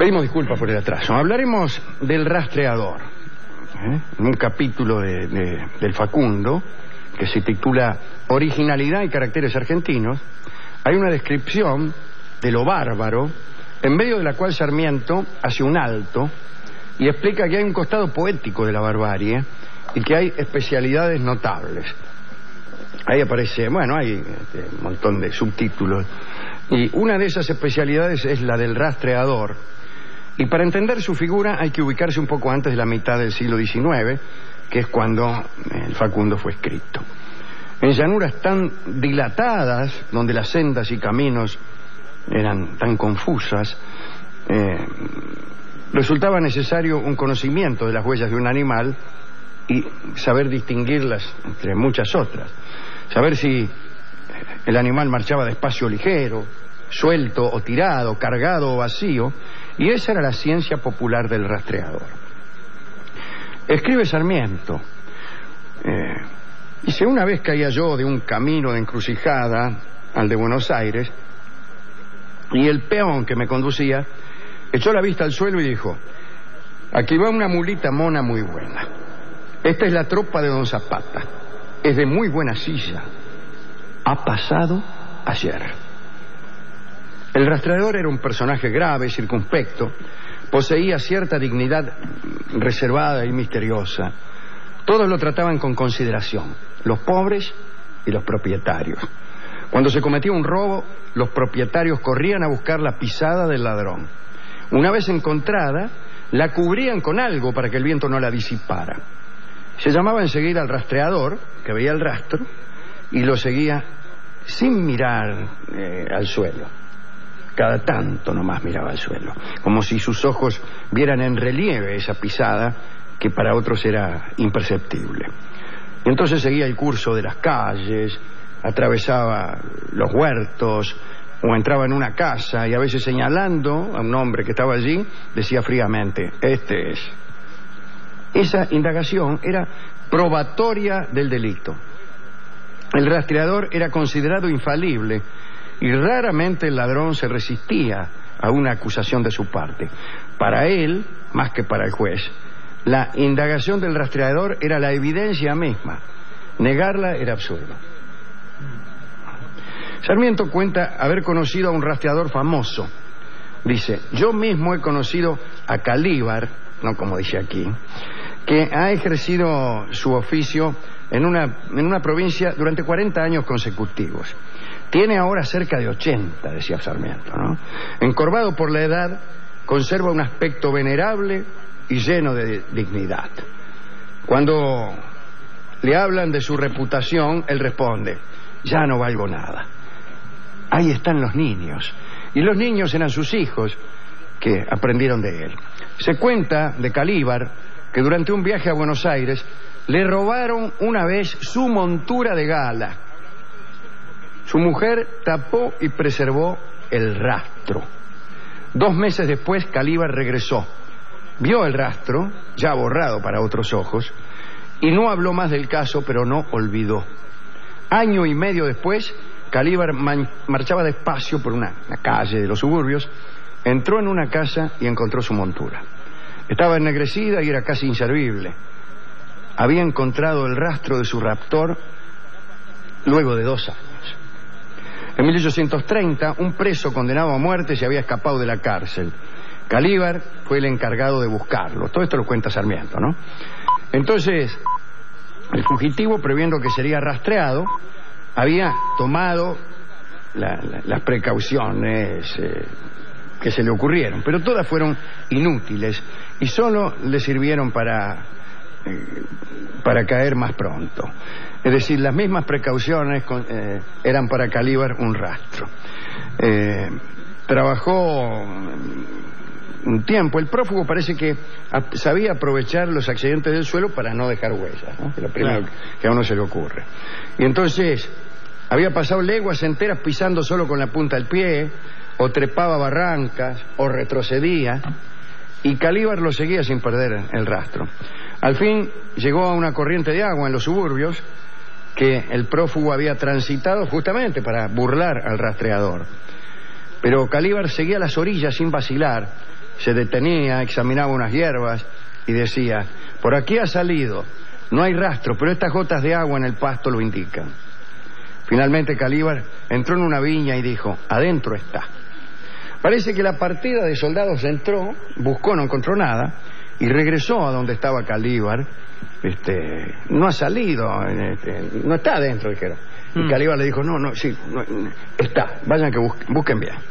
Pedimos disculpas por el atraso. Hablaremos del rastreador, en un capítulo del Facundo, que se titula Originalidad y caracteres argentinos. Hay una descripción de lo bárbaro, en medio de la cual Sarmiento hace un alto y explica que hay un costado poético de la barbarie y que hay especialidades notables. Ahí aparece, hay un montón de subtítulos, y una de esas especialidades es la del rastreador. Y para entender su figura hay que ubicarse un poco antes de la mitad del siglo XIX, que es cuando el Facundo fue escrito. En llanuras tan dilatadas, donde las sendas y caminos eran tan confusas, resultaba necesario un conocimiento de las huellas de un animal y saber distinguirlas entre muchas otras. Saber si el animal marchaba despacio o ligero, suelto o tirado, cargado o vacío, y esa era la ciencia popular del rastreador. Escribe Sarmiento, dice: una vez caía yo de un camino de encrucijada al de Buenos Aires, y el peón que me conducía echó la vista al suelo y dijo: aquí va una mulita mona muy buena. Esta es la tropa de don Zapata. Es de muy buena silla. Ha pasado ayer. El rastreador era un personaje grave, circunspecto. Poseía cierta dignidad reservada y misteriosa. Todos lo trataban con consideración, los pobres y los propietarios. Cuando se cometía un robo, los propietarios corrían a buscar la pisada del ladrón. Una vez encontrada, la cubrían con algo para que el viento no la disipara. Se llamaba enseguida al rastreador, que veía el rastro, y lo seguía sin mirar al suelo. Cada tanto nomás miraba al suelo, como si sus ojos vieran en relieve esa pisada que para otros era imperceptible. Y entonces seguía el curso de las calles, atravesaba los huertos o entraba en una casa y a veces, señalando a un hombre que estaba allí, decía fríamente: este es. Esa indagación era probatoria del delito. El rastreador era considerado infalible y raramente el ladrón se resistía a una acusación de su parte. Para él, más que para el juez, la indagación del rastreador era la evidencia misma. Negarla era absurdo. Sarmiento cuenta haber conocido a un rastreador famoso. Dice: yo mismo he conocido a Calíbar, no como dice aquí, que ha ejercido su oficio en una provincia durante 40 años consecutivos. Tiene ahora cerca de 80, decía Sarmiento, ¿no? Encorvado por la edad, conserva un aspecto venerable y lleno de dignidad. Cuando le hablan de su reputación, él responde: ya no valgo nada. Ahí están los niños. Y los niños eran sus hijos, que aprendieron de él. Se cuenta de Calíbar que durante un viaje a Buenos Aires le robaron una vez su montura de gala. Su mujer tapó y preservó el rastro. 2 meses después, Calíbar regresó. Vio el rastro, ya borrado para otros ojos, y no habló más del caso, pero no olvidó. 1 año y medio después, Calíbar marchaba despacio por una calle de los suburbios, entró en una casa y encontró su montura. Estaba ennegrecida y era casi inservible. Había encontrado el rastro de su raptor luego de 2 años. En 1830, un preso condenado a muerte se había escapado de la cárcel. Calíbar fue el encargado de buscarlo. Todo esto lo cuenta Sarmiento, ¿no? Entonces, el fugitivo, previendo que sería rastreado, había tomado las precauciones que se le ocurrieron, pero todas fueron inútiles y solo le sirvieron para caer más pronto. Es decir, las mismas precauciones eran para Calíbar un rastro. Trabajó un tiempo. El prófugo parece que sabía aprovechar los accidentes del suelo para no dejar huellas, ¿no? Que es lo primero que a uno se le ocurre. Y entonces había pasado leguas enteras pisando solo con la punta del pie, o trepaba barrancas, o retrocedía, y Calíbar lo seguía sin perder el rastro. Al fin llegó a una corriente de agua en los suburbios que el prófugo había transitado justamente para burlar al rastreador. Pero Calíbar seguía a las orillas sin vacilar, se detenía, examinaba unas hierbas y decía: por aquí ha salido, no hay rastro, pero estas gotas de agua en el pasto lo indican. Finalmente Calíbar entró en una viña y dijo: adentro está. Parece que la partida de soldados entró, buscó, no encontró nada y regresó a donde estaba Calíbar. No ha salido, no está adentro, dijeron. Y Calíbar le dijo: no, sí, no, está, vayan que busquen bien.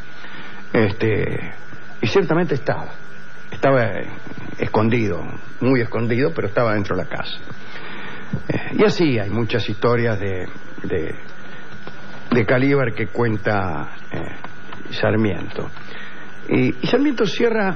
Y ciertamente estaba escondido, muy escondido, pero estaba dentro de la casa. Y así hay muchas historias de Calíbar que cuenta Sarmiento. Y Sarmiento cierra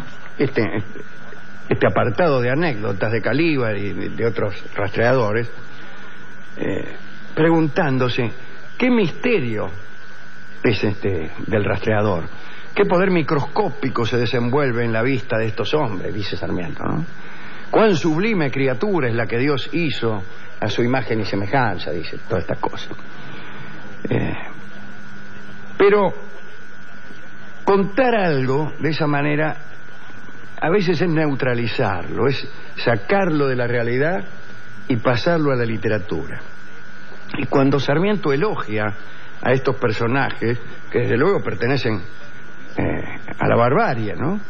este apartado de anécdotas de Calíbar y de otros rastreadores preguntándose qué misterio es del rastreador, qué poder microscópico se desenvuelve en la vista de estos hombres, dice Sarmiento, ¿no? Cuán sublime criatura es la que Dios hizo a su imagen y semejanza, dice, todas estas cosas. Pero contar algo de esa manera a veces es neutralizarlo, es sacarlo de la realidad y pasarlo a la literatura. Y cuando Sarmiento elogia a estos personajes, que desde luego pertenecen a la barbarie, ¿no?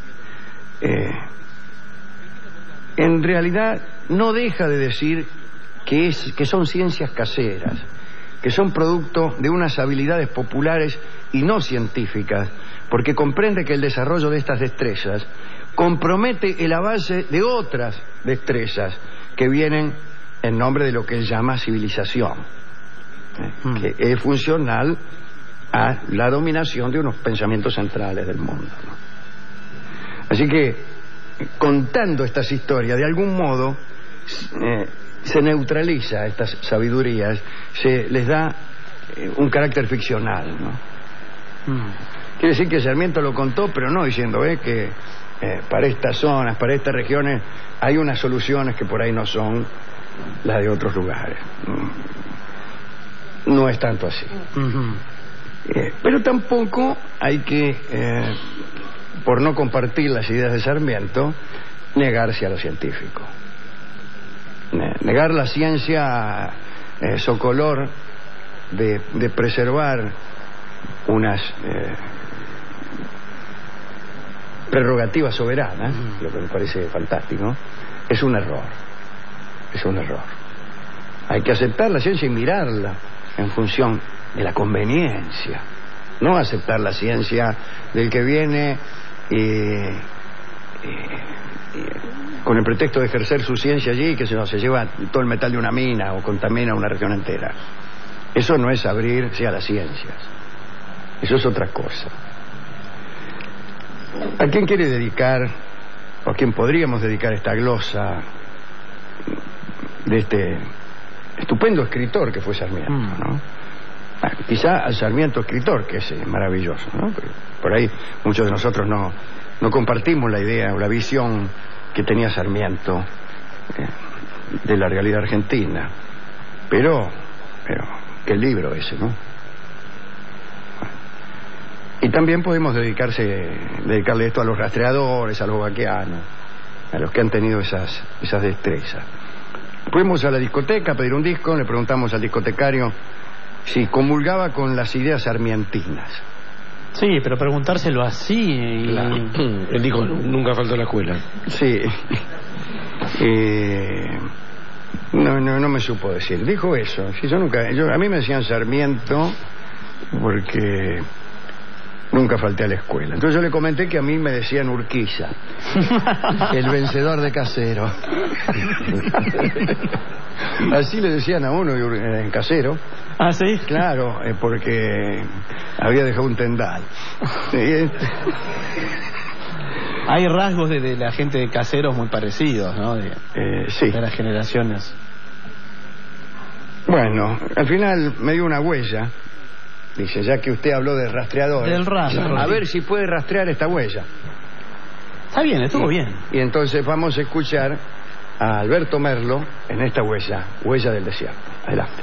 En realidad no deja de decir que son ciencias caseras, que son producto de unas habilidades populares y no científicas, porque comprende que el desarrollo de estas destrezas compromete el avance de otras destrezas que vienen en nombre de lo que él llama civilización, que es funcional a la dominación de unos pensamientos centrales del mundo, ¿no? Así que, contando estas historias, de algún modo se neutraliza estas sabidurías, se les da un carácter ficcional, ¿no? Quiere decir que Sarmiento lo contó, pero no diciendo que para estas zonas, para estas regiones, hay unas soluciones que por ahí no son las de otros lugares. No es tanto así. Pero tampoco hay que, por no compartir las ideas de Sarmiento, negarse a lo científico. Negar la ciencia socolor de preservar unas prerrogativas soberanas, lo que me parece fantástico, es un error. Es un error. Hay que aceptar la ciencia y mirarla en función de la conveniencia, no aceptar la ciencia del que viene con el pretexto de ejercer su ciencia allí, que se lleva todo el metal de una mina o contamina una región entera. Eso no es abrirse a las ciencias, eso es otra cosa. ¿A quién quiere dedicar, o a quién podríamos dedicar esta glosa de este estupendo escritor que fue Sarmiento, ¿no? Quizá al Sarmiento escritor, que es maravilloso, ¿no? Por ahí muchos de nosotros no compartimos la idea o la visión que tenía Sarmiento de la realidad argentina, pero qué libro ese, ¿no? Y también podemos dedicarle esto a los rastreadores, a los vaqueanos, a los que han tenido esas destrezas. Fuimos a la discoteca a pedir un disco, le preguntamos al discotecario si comulgaba con las ideas sarmientinas. Sí, pero preguntárselo así Claro. Él dijo, nunca faltó a la escuela. Sí. No me supo decir. Dijo eso. Sí, a mí me decían Sarmiento porque nunca falté a la escuela. Entonces yo le comenté que a mí me decían Urquiza, el vencedor de Casero. Así le decían a uno en Casero. ¿Ah, sí? Claro, porque había dejado un tendal. Hay rasgos de la gente de Caseros muy parecidos, ¿no? Sí. De las generaciones. Bueno, al final me dio una huella. Dice, ya que usted habló de rastreadores, Del rastro. a ver si puede rastrear esta huella. Está bien, estuvo bien. Y entonces vamos a escuchar a Alberto Merlo en esta huella del desierto. Adelante.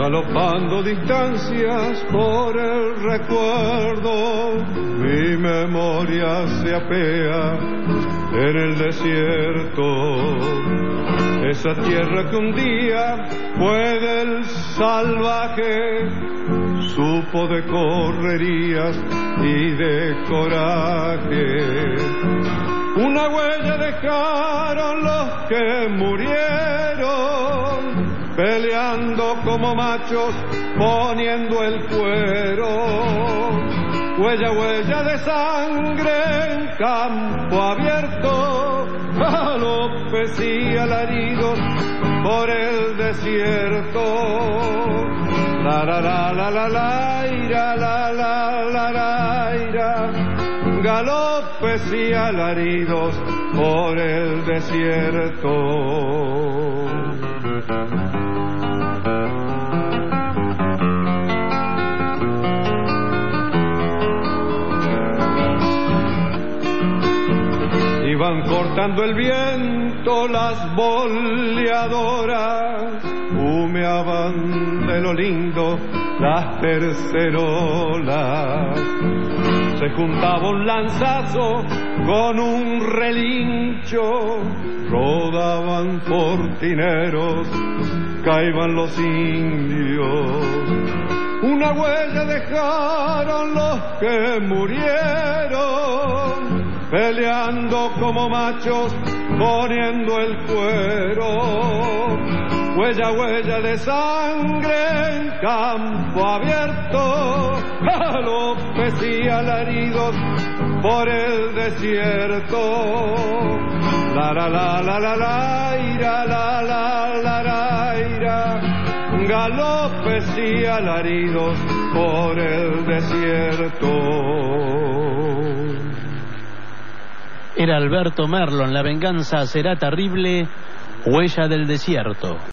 galopando distancias por el recuerdo, mi memoria se apea en el desierto. Esa tierra que un día fue del salvaje, supo de correrías y de coraje. Una huella dejaron los que murieron, peleando como machos, poniendo el cuero. Huella, huella de sangre en campo abierto, galopes y alaridos por el desierto. La la la la la la ira, la la la la ira, galopes y alaridos por el desierto. Iban cortando el viento las boleadoras, humeaban de lo lindo las tercerolas. Se juntaba un lanzazo con un relincho, rodaban portineros, caían los indios. Una huella dejaron los que murieron, peleando como machos, poniendo el cuero. Huella, huella de sangre en campo abierto, galopes y alaridos por el desierto. La la la la la la ira, la la la la ira, galopes y alaridos por el desierto. Era Alberto Merlo en La venganza será terrible, Huella del desierto.